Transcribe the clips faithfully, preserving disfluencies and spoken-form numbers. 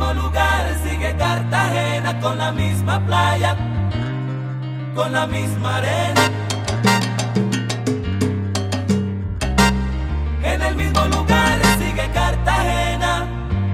mismo lugar sigue Cartagena, con la misma playa, con la misma arena. En el mismo lugar sigue Cartagena.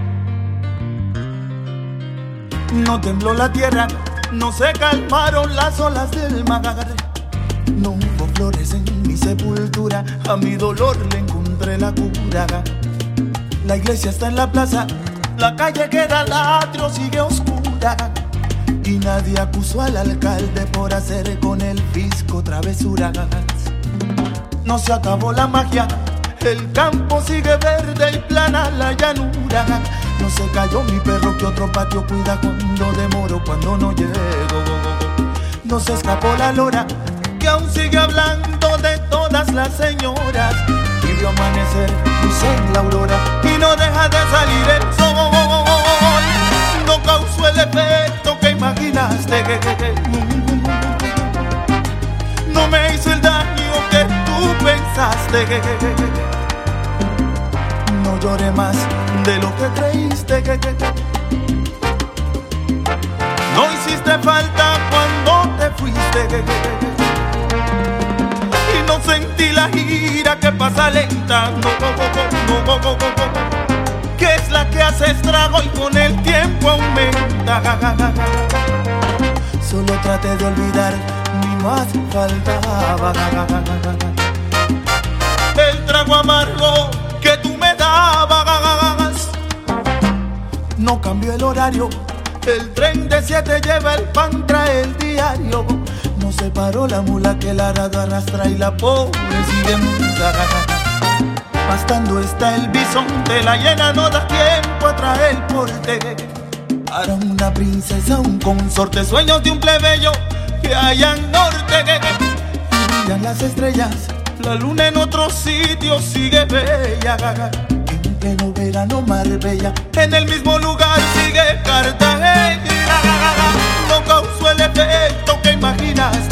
No tembló la tierra, no se calmaron las olas del mar. No hubo flores en mi sepultura, a mi dolor le encontré la cura. La iglesia está en la plaza, la calle queda al atrio, sigue oscura. Y nadie acusó al alcalde por hacer con el fisco travesuras. No se acabó la magia, el campo sigue verde y plana la llanura. No se cayó mi perro que otro patio cuida cuando demoro, cuando no llego. No se escapó la lora que aún sigue hablando de todas las señoras. Y vio amanecer luz en la aurora y no deja de salir el sol. No causó el efecto que imaginaste, no me hizo el daño que tú pensaste. No lloré más de lo que creíste. No hiciste falta cuando te fuiste. Y no sentí la gira que pasa lenta, no, no, no, no, no, que es la que hace estrago y con el tiempo aumenta. Solo traté de olvidar, ni más faltaba el trago amargo que tú me dabas. No cambió el horario, el tren de siete lleva el pan, trae el diario. No se paró la mula que el arado arrastra y la pobre sigue muda. Pastando está el bisonte, la hiena no da tiempo a traer el porte. Para una princesa, un consorte, sueños de un plebeyo que hay al norte. Y brillan las estrellas, la luna en otro sitio sigue bella. En pleno verano Marbella, en el mismo lugar sigue Cartagena. No causó el efecto que imaginaste,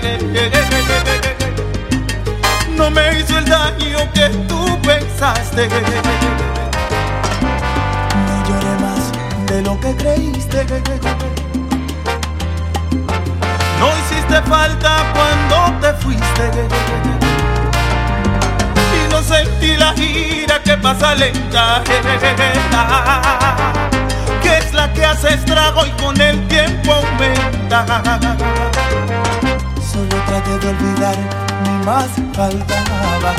no me hizo el daño que tú pensaste. No lloré más de lo que creíste. No hiciste falta cuando te fuiste. Y no sentí la gira que pasa lenta, que es la que hace estrago y con el tiempo aumenta. Solo traté de olvidar, ni más faltaba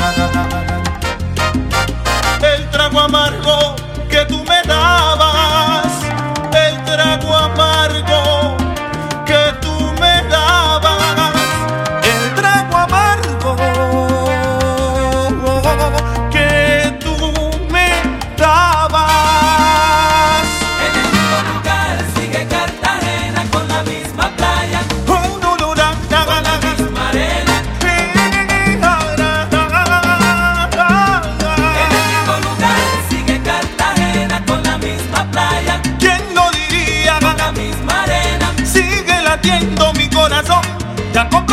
el trago amargo que tú me dabas. El trago amargo que tú me dabas. El trago amargo que tú me dabas. En el mismo lugar sigue Cartagena, con la misma playa, Oh, no, no, da, da, con la da, da. misma arena. En el mismo lugar sigue Cartagena, con la misma playa, ¿Quién lo diría? con la misma arena. Sigue latiendo mi corazón, ya con